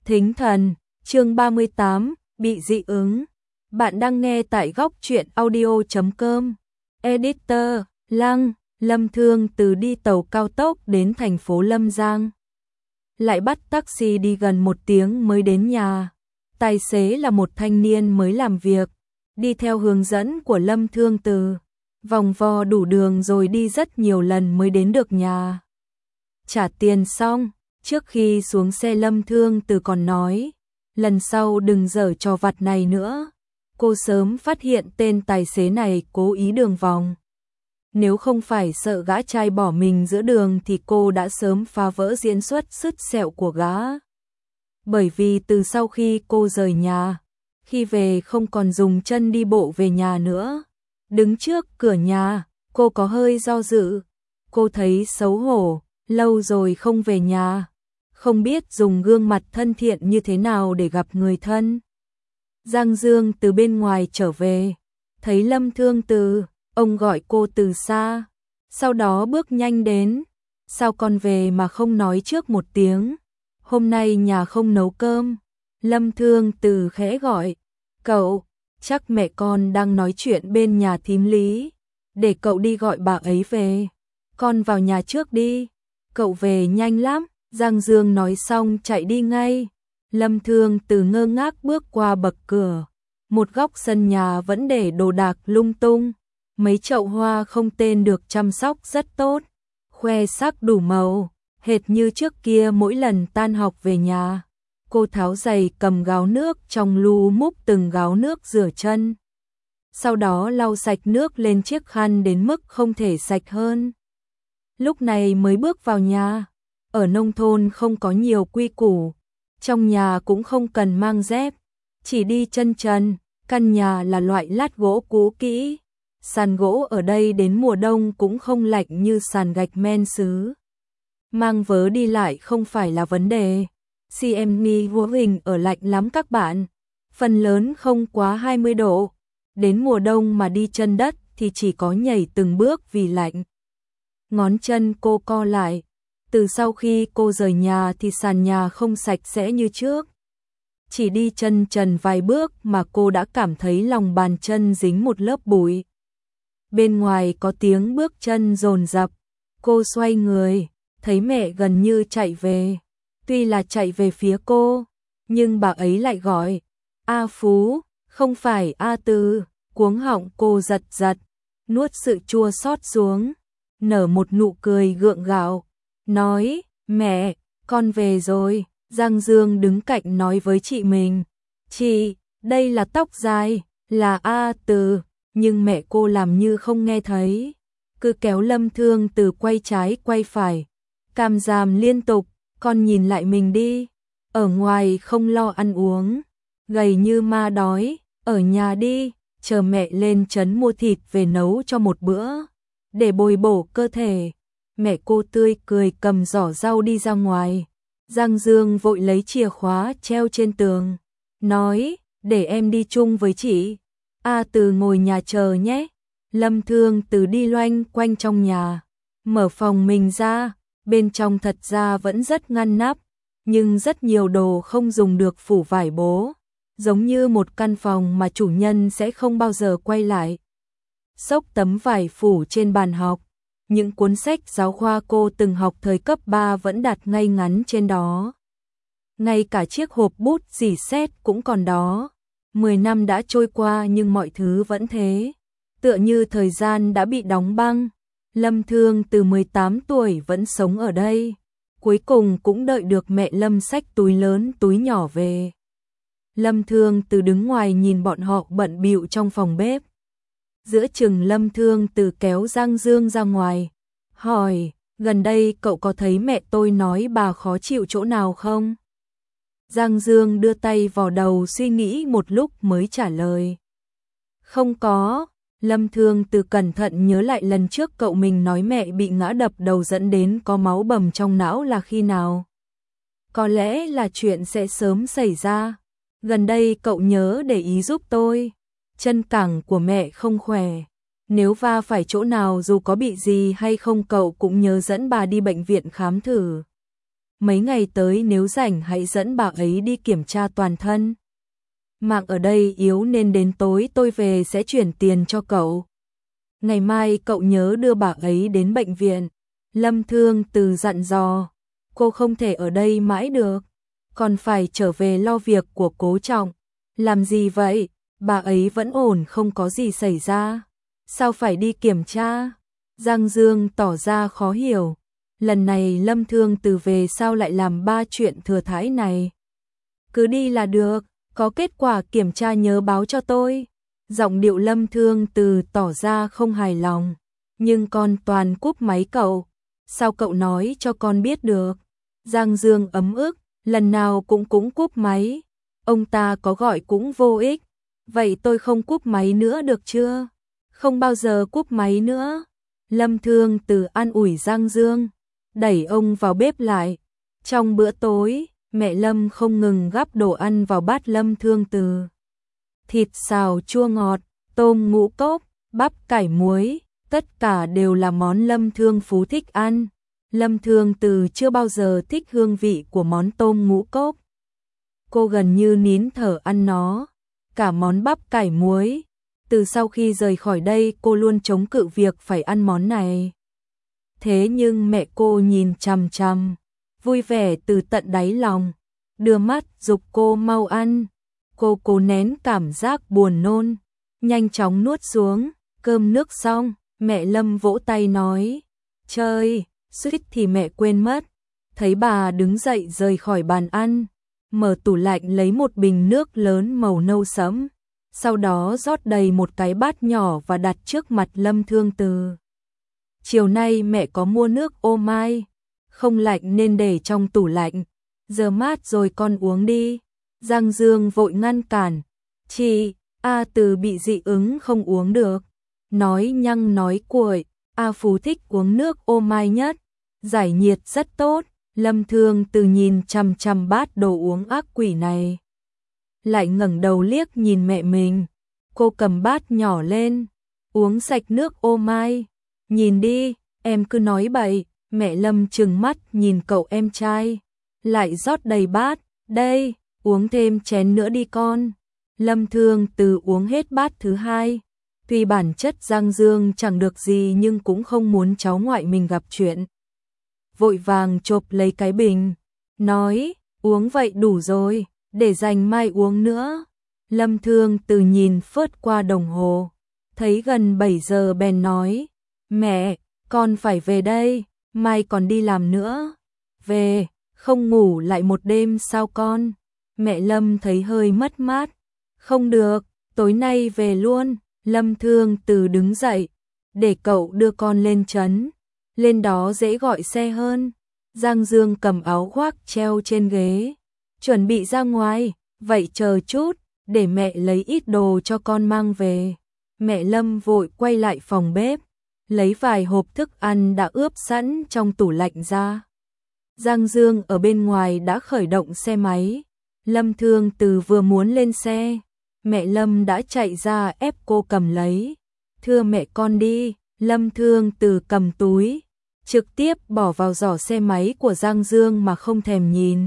Thính thần, chương 38, bị dị ứng. Bạn đang nghe tại góc truyện audio.com. Editor, Lăng, Lâm Thương từ đi tàu cao tốc đến thành phố Lâm Giang. Lại bắt taxi đi gần 1 tiếng mới đến nhà. Tài xế là một thanh niên mới làm việc, đi theo hướng dẫn của Lâm Thương từ. Vòng vo đủ đường rồi đi rất nhiều lần mới đến được nhà. Trả tiền xong, trước khi xuống xe Lâm Thương từ còn nói, lần sau đừng giở trò vặt này nữa. Cô sớm phát hiện tên tài xế này cố ý đường vòng. Nếu không phải sợ gã trai bỏ mình giữa đường thì cô đã sớm phá vỡ diễn xuất sứt sẹo của gã. Bởi vì từ sau khi cô rời nhà, khi về không còn dùng chân đi bộ về nhà nữa. Đứng trước cửa nhà, cô có hơi do dự. Cô thấy xấu hổ, lâu rồi không về nhà, không biết dùng gương mặt thân thiện như thế nào để gặp người thân. Giang Dương từ bên ngoài trở về, thấy Lâm Thương từ, ông gọi cô từ xa, sau đó bước nhanh đến. Sao con về mà không nói trước một tiếng? Hôm nay nhà không nấu cơm. Lâm Thương từ khẽ gọi, cậu, chắc mẹ con đang nói chuyện bên nhà thím Lý, để cậu đi gọi bà ấy về. Con vào nhà trước đi, cậu về nhanh lắm. Giang Dương nói xong chạy đi ngay. Lâm Thương từ ngơ ngác bước qua bậc cửa. Một góc sân nhà vẫn để đồ đạc lung tung. Mấy chậu hoa không tên được chăm sóc rất tốt, khoe sắc đủ màu, hệt như trước kia mỗi lần tan học về nhà. Cô tháo giày cầm gáo nước trong lu múc từng gáo nước rửa chân. Sau đó lau sạch nước lên chiếc khăn đến mức không thể sạch hơn. Lúc này mới bước vào nhà. Ở nông thôn không có nhiều quy củ, trong nhà cũng không cần mang dép, chỉ đi chân trần. Căn nhà là loại lát gỗ cũ kỹ, sàn gỗ ở đây đến mùa đông cũng không lạnh như sàn gạch men sứ. Mang vớ đi lại không phải là vấn đề. CME vô hình ở lạnh lắm các bạn, phần lớn không quá 20 độ. Đến mùa đông mà đi chân đất thì chỉ có nhảy từng bước vì lạnh. Ngón chân cô co lại. Từ sau khi cô rời nhà thì sàn nhà không sạch sẽ như trước. Chỉ đi chân trần vài bước mà cô đã cảm thấy lòng bàn chân dính một lớp bụi. Bên ngoài có tiếng bước chân dồn dập. Cô xoay người, thấy mẹ gần như chạy về. Tuy là chạy về phía cô, nhưng bà ấy lại gọi, A Phú, không phải A Từ. Cuống họng cô giật giật, nuốt sự chua xót xuống, nở một nụ cười gượng gạo, nói, mẹ, con về rồi. Giang Dương đứng cạnh nói với chị mình, chị, đây là tóc dài, là A Từ, nhưng mẹ cô làm như không nghe thấy, cứ kéo Lâm Thương từ quay trái quay phải, càm ràm liên tục. Con nhìn lại mình đi, ở ngoài không lo ăn uống, gầy như ma đói, ở nhà đi, chờ mẹ lên trấn mua thịt về nấu cho một bữa, để bồi bổ cơ thể. Mẹ cô tươi cười cầm giỏ rau đi ra ngoài. Giang Dương vội lấy chìa khóa treo trên tường, nói, để em đi chung với chị. A Từ ngồi nhà chờ nhé. Lâm Thương từ đi loanh quanh trong nhà, mở phòng mình ra. Bên trong thật ra vẫn rất ngăn nắp, nhưng rất nhiều đồ không dùng được phủ vải bố, giống như một căn phòng mà chủ nhân sẽ không bao giờ quay lại. Xốc tấm vải phủ trên bàn học, những cuốn sách giáo khoa cô từng học thời cấp 3 vẫn đặt ngay ngắn trên đó. Ngay cả chiếc hộp bút rỉ sét cũng còn đó. 10 năm đã trôi qua nhưng mọi thứ vẫn thế, tựa như thời gian đã bị đóng băng. Lâm Thương từ 18 tuổi vẫn sống ở đây, cuối cùng cũng đợi được mẹ Lâm xách túi lớn túi nhỏ về. Lâm Thương từ đứng ngoài nhìn bọn họ bận bịu trong phòng bếp. Giữa chừng Lâm Thương từ kéo Giang Dương ra ngoài, hỏi, gần đây cậu có thấy mẹ tôi nói bà khó chịu chỗ nào không? Giang Dương đưa tay vào đầu suy nghĩ một lúc mới trả lời, không có. Lâm Thương từ cẩn thận nhớ lại lần trước cậu mình nói mẹ bị ngã đập đầu dẫn đến có máu bầm trong não là khi nào. Có lẽ là chuyện sẽ sớm xảy ra. Gần đây cậu nhớ để ý giúp tôi. Chân cẳng của mẹ không khỏe. Nếu va phải chỗ nào dù có bị gì hay không cậu cũng nhớ dẫn bà đi bệnh viện khám thử. mấy ngày tới nếu rảnh hãy dẫn bà ấy đi kiểm tra toàn thân. Mạng ở đây yếu nên đến tối tôi về sẽ chuyển tiền cho cậu. Ngày mai cậu nhớ đưa bà ấy đến bệnh viện. Lâm Thương Từ dặn dò, cô không thể ở đây mãi được, còn phải trở về lo việc của Cố Trọng. Làm gì vậy? Bà ấy vẫn ổn, không có gì xảy ra. Sao phải đi kiểm tra? Giang Dương tỏ ra khó hiểu. Lần này Lâm Thương Từ về sao lại làm ba chuyện thừa thãi này? Cứ đi là được, có kết quả kiểm tra nhớ báo cho tôi. Giọng điệu Lâm Thương Từ tỏ ra không hài lòng. Nhưng con toàn cúp máy cậu. Sao cậu nói cho con biết được? Giang Dương ấm ức, lần nào cũng cúp máy. Ông ta có gọi cũng vô ích. Vậy tôi không cúp máy nữa được chưa? Không bao giờ cúp máy nữa. Lâm Thương Từ an ủi Giang Dương, đẩy ông vào bếp lại. Trong bữa tối, mẹ Lâm không ngừng gắp đồ ăn vào bát Lâm Thương Từ. Thịt xào chua ngọt, tôm ngũ cốc, bắp cải muối, tất cả đều là món Lâm Thương Phú thích ăn. Lâm Thương Từ chưa bao giờ thích hương vị của món tôm ngũ cốc. Cô gần như nín thở ăn nó. Cả món bắp cải muối. Từ sau khi rời khỏi đây cô luôn chống cự việc phải ăn món này. Thế nhưng mẹ cô nhìn chằm chằm, vui vẻ từ tận đáy lòng, đưa mắt giục cô mau ăn. Cô cố nén cảm giác buồn nôn, nhanh chóng nuốt xuống. Cơm nước xong, mẹ Lâm vỗ tay nói, chơi, suýt thì mẹ quên mất. Thấy bà đứng dậy rời khỏi bàn ăn, mở tủ lạnh lấy một bình nước lớn màu nâu sẫm, sau đó rót đầy một cái bát nhỏ và đặt trước mặt Lâm Thương Từ. Chiều nay mẹ có mua nước ô mai, không lạnh nên để trong tủ lạnh, giờ mát rồi con uống đi. Giang Dương vội ngăn cản, chị, Từ bị dị ứng không uống được. Nói nhăng nói cuội, Phú thích uống nước ô mai nhất, giải nhiệt rất tốt. Lâm Thương Từ nhìn chằm chằm bát đồ uống ác quỷ này, lại ngẩng đầu liếc nhìn mẹ mình. Cô cầm bát nhỏ lên, uống sạch nước ô mai. Nhìn đi, em cứ nói bậy. Mẹ Lâm trừng mắt nhìn cậu em trai, lại rót đầy bát. Đây, uống thêm chén nữa đi con. Lâm Thương Từ uống hết bát thứ hai. Tuy bản chất Giang Dương chẳng được gì nhưng cũng không muốn cháu ngoại mình gặp chuyện. Vội vàng chộp lấy cái bình, nói, uống vậy đủ rồi, để dành mai uống nữa. Lâm Thương Từ nhìn phớt qua đồng hồ, thấy gần 7 giờ bèn nói, mẹ, con phải về đây, mai còn đi làm nữa. Về, không ngủ lại một đêm sao con? Mẹ Lâm thấy hơi mất mát. Không được, tối nay về luôn. Lâm Thương Từ đứng dậy, để cậu đưa con lên trấn, lên đó dễ gọi xe hơn. Giang Dương cầm áo khoác treo trên ghế, chuẩn bị ra ngoài. Vậy chờ chút, để mẹ lấy ít đồ cho con mang về. Mẹ Lâm vội quay lại phòng bếp, lấy vài hộp thức ăn đã ướp sẵn trong tủ lạnh ra. Giang Dương ở bên ngoài đã khởi động xe máy. Lâm Thương Từ vừa muốn lên xe, mẹ Lâm đã chạy ra ép cô cầm lấy. Thưa mẹ con đi. Lâm Thương Từ cầm túi, trực tiếp bỏ vào giỏ xe máy của Giang Dương mà không thèm nhìn.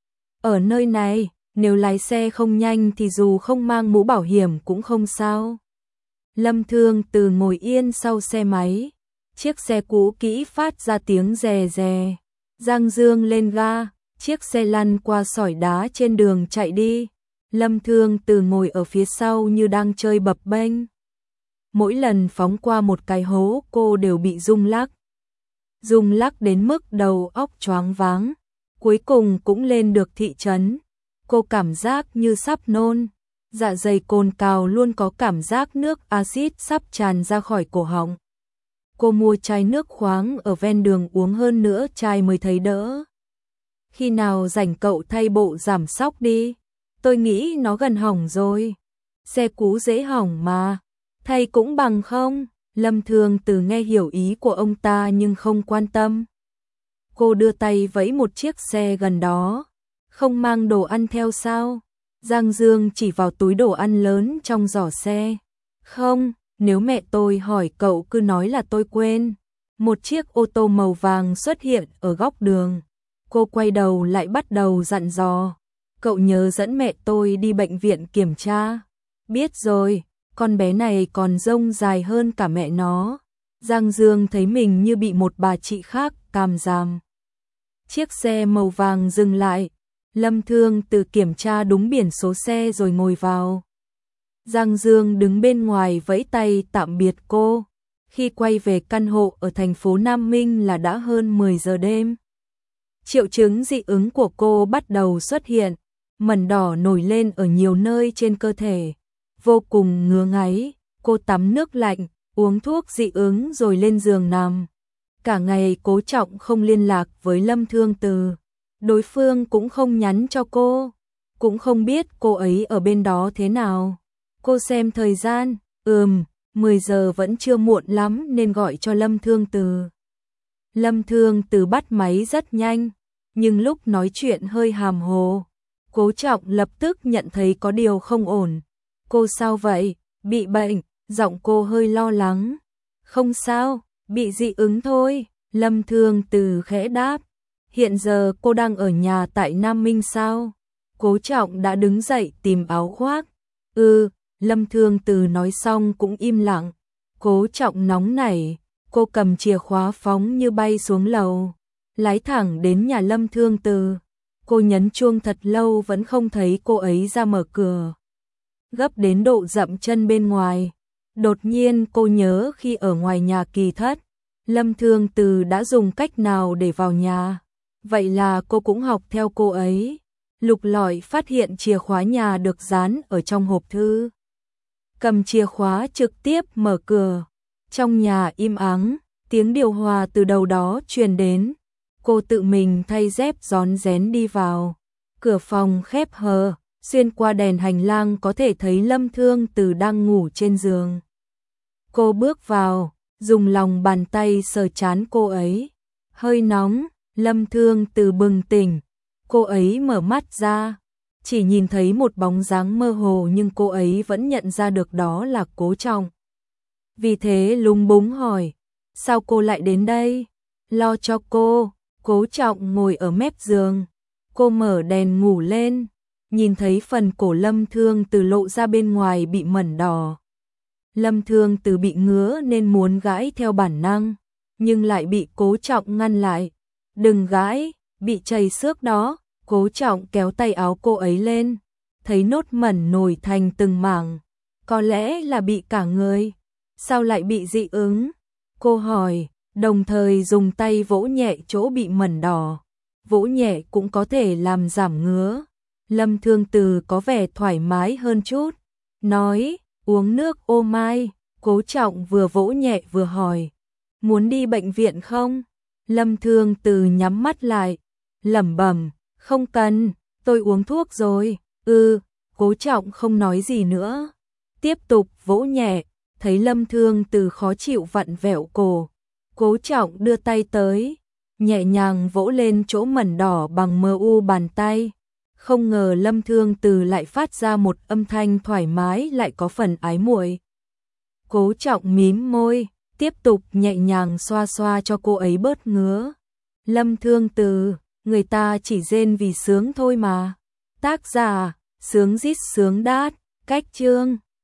Ở nơi này, nếu lái xe không nhanh thì dù không mang mũ bảo hiểm cũng không sao. Lâm Thương Từ ngồi yên sau xe máy, chiếc xe cũ kỹ phát ra tiếng rè rè. Giang Dương lên ga, chiếc xe lăn qua sỏi đá trên đường chạy đi. Lâm Thương Từ ngồi ở phía sau như đang chơi bập bênh. Mỗi lần phóng qua một cái hố cô đều bị rung lắc. Rung lắc đến mức đầu óc choáng váng. Cuối cùng cũng lên được thị trấn. Cô cảm giác như sắp nôn. Dạ dày cồn cào luôn có cảm giác nước axit sắp tràn ra khỏi cổ họng. Cô mua chai nước khoáng ở ven đường uống hơn nữa chai mới thấy đỡ. Khi nào rảnh cậu thay bộ giảm xóc đi. Tôi nghĩ nó gần hỏng rồi. Xe cũ dễ hỏng mà. Thay cũng bằng không? Lâm Thương Từ nghe hiểu ý của ông ta nhưng không quan tâm. Cô đưa tay vẫy một chiếc xe gần đó. Không mang đồ ăn theo sao? Giang Dương chỉ vào túi đồ ăn lớn trong giỏ xe. Không, nếu mẹ tôi hỏi cậu cứ nói là tôi quên. Một chiếc ô tô màu vàng xuất hiện ở góc đường. Cô quay đầu lại bắt đầu dặn dò. Cậu nhớ dẫn mẹ tôi đi bệnh viện kiểm tra. Biết rồi, con bé này còn rông dài hơn cả mẹ nó. Giang Dương thấy mình như bị một bà chị khác càm ràm. Chiếc xe màu vàng dừng lại. Lâm Thương Từ kiểm tra đúng biển số xe rồi ngồi vào. Giang Dương đứng bên ngoài vẫy tay tạm biệt cô. Khi quay về căn hộ ở thành phố Nam Minh là đã hơn 10 giờ đêm. Triệu chứng dị ứng của cô bắt đầu xuất hiện, mẩn đỏ nổi lên ở nhiều nơi trên cơ thể, vô cùng ngứa ngáy. Cô tắm nước lạnh, uống thuốc dị ứng rồi lên giường nằm. Cả ngày Cố Trọng không liên lạc với Lâm Thương Từ, đối phương cũng không nhắn cho cô, cũng không biết cô ấy ở bên đó thế nào. Cô xem thời gian, 10 giờ vẫn chưa muộn lắm nên gọi cho Lâm Thương Từ. Lâm Thương Từ bắt máy rất nhanh, nhưng lúc nói chuyện hơi hàm hồ. Cố Trọng lập tức nhận thấy có điều không ổn. Cô sao vậy? Bị bệnh? Giọng cô hơi lo lắng. Không sao, bị dị ứng thôi. Lâm Thương Từ khẽ đáp. Hiện giờ cô đang ở nhà tại Nam Minh sao? Cố Trọng đã đứng dậy tìm áo khoác. Lâm Thương Từ nói xong cũng im lặng. Cố Trọng nóng nảy, cô cầm chìa khóa phóng như bay xuống lầu, lái thẳng đến nhà Lâm Thương Từ. Cô nhấn chuông thật lâu vẫn không thấy cô ấy ra mở cửa. Gấp đến độ dậm chân bên ngoài. Đột nhiên cô nhớ khi ở ngoài nhà Kỳ Thất, Lâm Thương Từ đã dùng cách nào để vào nhà. Vậy là cô cũng học theo cô ấy. Lục lọi phát hiện chìa khóa nhà được dán ở trong hộp thư. Cầm chìa khóa trực tiếp mở cửa. Trong nhà im ắng, tiếng điều hòa từ đầu đó truyền đến. Cô tự mình thay dép rón rén đi vào. Cửa phòng khép hờ, xuyên qua đèn hành lang có thể thấy Lâm Thương Từ đang ngủ trên giường. Cô bước vào, dùng lòng bàn tay sờ trán cô ấy. Hơi nóng, Lâm Thương Từ bừng tỉnh. Cô ấy mở mắt ra, chỉ nhìn thấy một bóng dáng mơ hồ nhưng cô ấy vẫn nhận ra được đó là Cố Trọng. Vì thế lúng búng hỏi, sao cô lại đến đây? Lo cho cô. Cố Trọng ngồi ở mép giường. Cô mở đèn ngủ lên, nhìn thấy phần cổ Lâm Thương Từ lộ ra bên ngoài bị mẩn đỏ. Lâm Thương Từ bị ngứa nên muốn gãi theo bản năng, nhưng lại bị Cố Trọng ngăn lại. Đừng gãi, bị chảy xước đó. Cố Trọng kéo tay áo cô ấy lên, thấy nốt mẩn nổi thành từng mảng. Có lẽ là bị cả người. Sao lại bị dị ứng? Cô hỏi, đồng thời dùng tay vỗ nhẹ chỗ bị mẩn đỏ. Vỗ nhẹ cũng có thể làm giảm ngứa. Lâm Thương Từ có vẻ thoải mái hơn chút. Nói, uống nước ô mai. Cố Trọng vừa vỗ nhẹ vừa hỏi, muốn đi bệnh viện không? Lâm Thương Từ nhắm mắt lại, lẩm bẩm, không cần, tôi uống thuốc rồi. Cố Trọng không nói gì nữa. Tiếp tục vỗ nhẹ, thấy Lâm Thương Từ khó chịu vặn vẹo cổ. Cố Trọng đưa tay tới, nhẹ nhàng vỗ lên chỗ mẩn đỏ bằng mu bàn tay. Không ngờ Lâm Thương Từ lại phát ra một âm thanh thoải mái lại có phần ái muội. Cố Trọng mím môi, tiếp tục nhẹ nhàng xoa xoa cho cô ấy bớt ngứa. Lâm Thương Từ, người ta chỉ rên vì sướng thôi mà. Tác giả, Sướng Rít Sướng Đát, cách chương.